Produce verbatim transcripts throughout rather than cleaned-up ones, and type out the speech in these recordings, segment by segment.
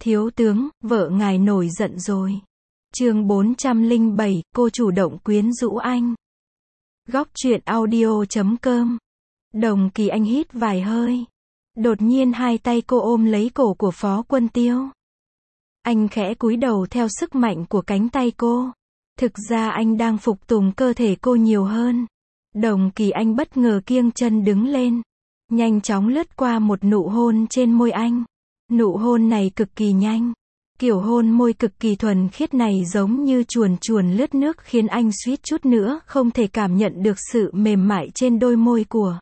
Thiếu tướng, vợ ngài nổi giận rồi. Chương bốn trăm lẻ bảy, cô chủ động quyến rũ anh. Góc truyện audio chấm com. Đồng Kỳ Anh hít vài hơi. Đột nhiên hai tay cô ôm lấy cổ của Phó Quân Tiêu. Anh khẽ cúi đầu theo sức mạnh của cánh tay cô. Thực ra anh đang phục tùng cơ thể cô nhiều hơn. Đồng Kỳ Anh bất ngờ kiêng chân đứng lên. Nhanh chóng lướt qua một nụ hôn trên môi anh. Nụ hôn này cực kỳ nhanh. Kiểu hôn môi cực kỳ thuần khiết này giống như chuồn chuồn lướt nước khiến anh suýt chút nữa không thể cảm nhận được sự mềm mại trên đôi môi của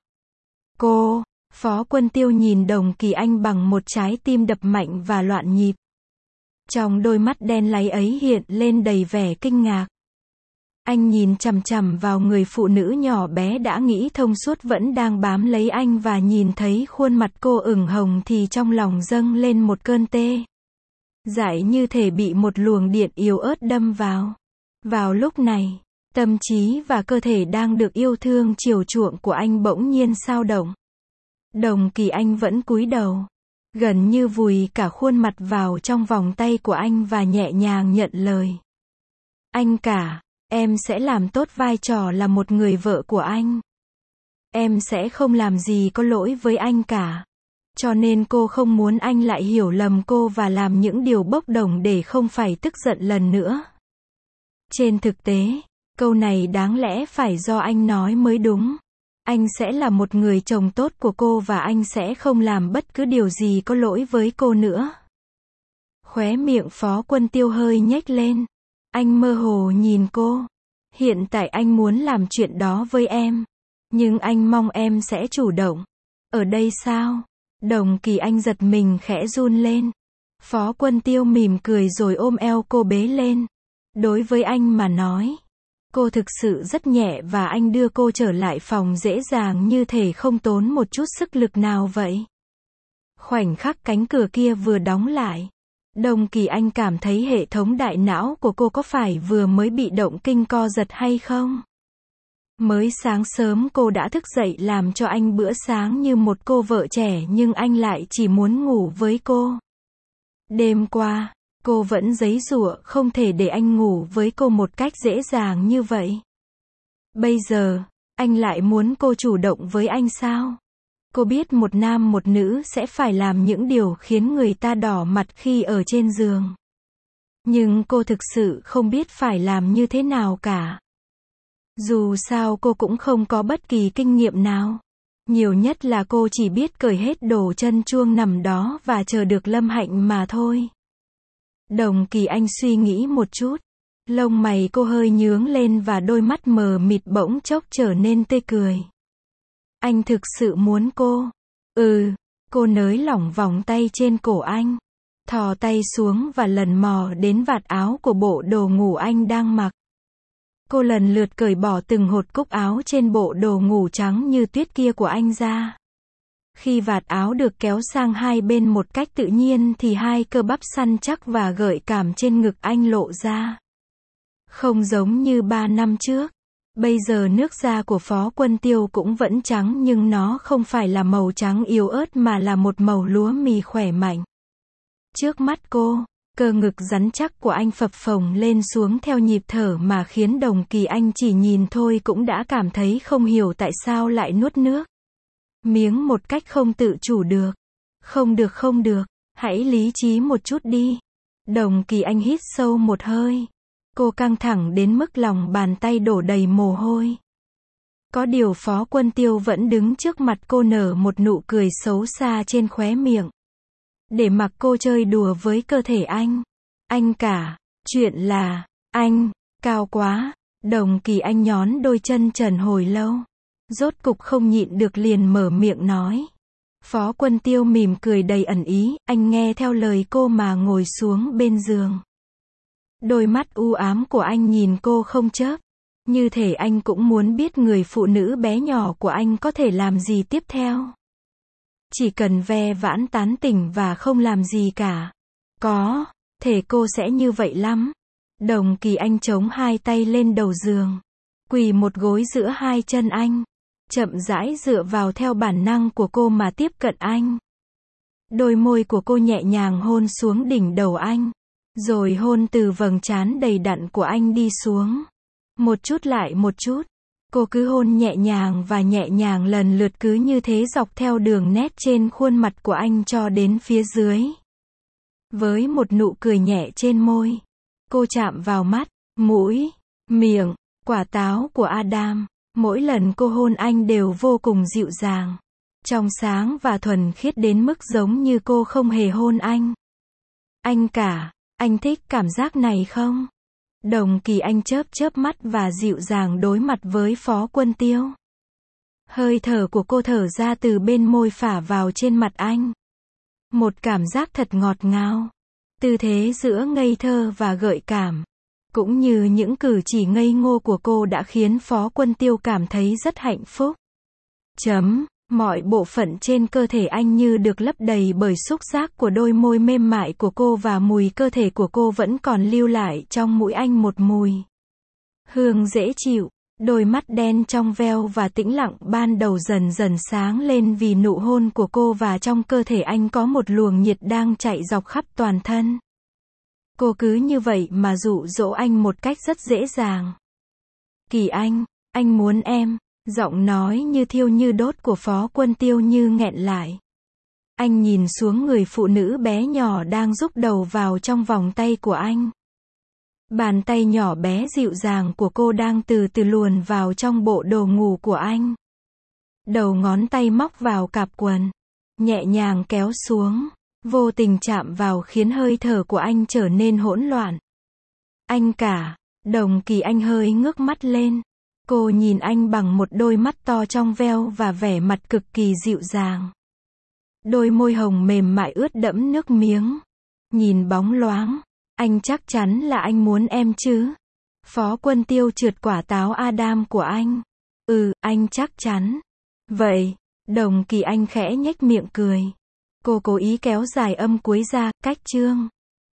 cô. Phó Quân Tiêu nhìn Đồng Kỳ Anh bằng một trái tim đập mạnh và loạn nhịp. Trong đôi mắt đen láy ấy hiện lên đầy vẻ kinh ngạc. Anh nhìn chằm chằm vào người phụ nữ nhỏ bé đã nghĩ thông suốt vẫn đang bám lấy anh và nhìn thấy khuôn mặt cô ửng hồng thì trong lòng dâng lên một cơn tê dại như thể bị một luồng điện yếu ớt đâm vào. Vào lúc này, tâm trí và cơ thể đang được yêu thương chiều chuộng của anh bỗng nhiên xao động. Đồng Kỳ Anh vẫn cúi đầu, gần như vùi cả khuôn mặt vào trong vòng tay của anh và nhẹ nhàng nhận lời. Anh cả, em sẽ làm tốt vai trò là một người vợ của anh. Em sẽ không làm gì có lỗi với anh cả. Cho nên cô không muốn anh lại hiểu lầm cô và làm những điều bốc đồng để không phải tức giận lần nữa. Trên thực tế, câu này đáng lẽ phải do anh nói mới đúng. Anh sẽ là một người chồng tốt của cô và anh sẽ không làm bất cứ điều gì có lỗi với cô nữa. Khóe miệng Phó Quân Tiêu hơi nhếch lên. Anh mơ hồ nhìn cô. Hiện tại anh muốn làm chuyện đó với em. Nhưng anh mong em sẽ chủ động. Ở đây sao? Đồng Kỳ Anh giật mình khẽ run lên. Phó Quân Tiêu mỉm cười rồi ôm eo cô bế lên. Đối với anh mà nói, cô thực sự rất nhẹ và anh đưa cô trở lại phòng dễ dàng như thể không tốn một chút sức lực nào vậy. Khoảnh khắc cánh cửa kia vừa đóng lại, Đồng Kỳ Anh cảm thấy hệ thống đại não của cô có phải vừa mới bị động kinh co giật hay không? Mới sáng sớm cô đã thức dậy làm cho anh bữa sáng như một cô vợ trẻ nhưng anh lại chỉ muốn ngủ với cô. Đêm qua, cô vẫn giãy giụa không thể để anh ngủ với cô một cách dễ dàng như vậy. Bây giờ, anh lại muốn cô chủ động với anh sao? Cô biết một nam một nữ sẽ phải làm những điều khiến người ta đỏ mặt khi ở trên giường. Nhưng cô thực sự không biết phải làm như thế nào cả. Dù sao cô cũng không có bất kỳ kinh nghiệm nào. Nhiều nhất là cô chỉ biết cởi hết đồ chân chuông nằm đó và chờ được Lâm Hạnh mà thôi. Đồng Kỳ Anh suy nghĩ một chút. Lông mày cô hơi nhướng lên và đôi mắt mờ mịt bỗng chốc trở nên tươi cười. Anh thực sự muốn cô. Ừ, cô nới lỏng vòng tay trên cổ anh. Thò tay xuống và lần mò đến vạt áo của bộ đồ ngủ anh đang mặc. Cô lần lượt cởi bỏ từng hột cúc áo trên bộ đồ ngủ trắng như tuyết kia của anh ra. Khi vạt áo được kéo sang hai bên một cách tự nhiên thì hai cơ bắp săn chắc và gợi cảm trên ngực anh lộ ra. Không giống như ba năm trước. Bây giờ nước da của Phó Quân Tiêu cũng vẫn trắng nhưng nó không phải là màu trắng yếu ớt mà là một màu lúa mì khỏe mạnh. Trước mắt cô, cơ ngực rắn chắc của anh phập phồng lên xuống theo nhịp thở mà khiến Đồng Kỳ Anh chỉ nhìn thôi cũng đã cảm thấy không hiểu tại sao lại nuốt nước miếng một cách không tự chủ được. Không được không được, hãy lý trí một chút đi. Đồng Kỳ Anh hít sâu một hơi. Cô căng thẳng đến mức lòng bàn tay đổ đầy mồ hôi. Có điều Phó Quân Tiêu vẫn đứng trước mặt cô nở một nụ cười xấu xa trên khóe miệng. Để mặc cô chơi đùa với cơ thể anh. Anh cả, chuyện là, anh, cao quá. Đồng Kỳ Anh nhón đôi chân trần hồi lâu. Rốt cục không nhịn được liền mở miệng nói. Phó Quân Tiêu mỉm cười đầy ẩn ý, anh nghe theo lời cô mà ngồi xuống bên giường. Đôi mắt u ám của anh nhìn cô không chớp. Như thể anh cũng muốn biết người phụ nữ bé nhỏ của anh có thể làm gì tiếp theo. Chỉ cần ve vãn tán tỉnh và không làm gì cả. Có, thể cô sẽ như vậy lắm. Đồng Kỳ Anh chống hai tay lên đầu giường. Quỳ một gối giữa hai chân anh. Chậm rãi dựa vào theo bản năng của cô mà tiếp cận anh. Đôi môi của cô nhẹ nhàng hôn xuống đỉnh đầu anh. Rồi hôn từ vầng trán đầy đặn của anh đi xuống. Một chút lại một chút. Cô cứ hôn nhẹ nhàng và nhẹ nhàng lần lượt cứ như thế dọc theo đường nét trên khuôn mặt của anh cho đến phía dưới. Với một nụ cười nhẹ trên môi, cô chạm vào mắt, mũi, miệng, quả táo của Adam. Mỗi lần cô hôn anh đều vô cùng dịu dàng, trong sáng và thuần khiết đến mức giống như cô không hề hôn anh. Anh cả, anh thích cảm giác này không? Đồng Kỳ Anh chớp chớp mắt và dịu dàng đối mặt với Phó Quân Tiêu. Hơi thở của cô thở ra từ bên môi phả vào trên mặt anh. Một cảm giác thật ngọt ngào. Tư thế giữa ngây thơ và gợi cảm, cũng như những cử chỉ ngây ngô của cô đã khiến Phó Quân Tiêu cảm thấy rất hạnh phúc. Chấm, mọi bộ phận trên cơ thể anh như được lấp đầy bởi xúc giác của đôi môi mềm mại của cô và mùi cơ thể của cô vẫn còn lưu lại trong mũi anh một mùi hương dễ chịu. Đôi mắt đen trong veo và tĩnh lặng ban đầu dần dần sáng lên vì nụ hôn của cô và trong cơ thể anh có một luồng nhiệt đang chạy dọc khắp toàn thân. Cô cứ như vậy mà dụ dỗ anh một cách rất dễ dàng. Kỳ Anh, anh muốn em. Giọng nói như thiêu như đốt của Phó Quân Tiêu như nghẹn lại. Anh nhìn xuống người phụ nữ bé nhỏ đang rúc đầu vào trong vòng tay của anh. Bàn tay nhỏ bé dịu dàng của cô đang từ từ luồn vào trong bộ đồ ngủ của anh. Đầu ngón tay móc vào cạp quần, nhẹ nhàng kéo xuống, vô tình chạm vào khiến hơi thở của anh trở nên hỗn loạn. Anh cả, Đồng Kỳ Anh hơi ngước mắt lên. Cô nhìn anh bằng một đôi mắt to trong veo và vẻ mặt cực kỳ dịu dàng. Đôi môi hồng mềm mại ướt đẫm nước miếng. Nhìn bóng loáng. Anh chắc chắn là anh muốn em chứ? Phó Quân Tiêu trượt quả táo Adam của anh. Ừ, anh chắc chắn. Vậy, Đồng Kỳ Anh khẽ nhếch miệng cười. Cô cố ý kéo dài âm cuối ra, cách chương.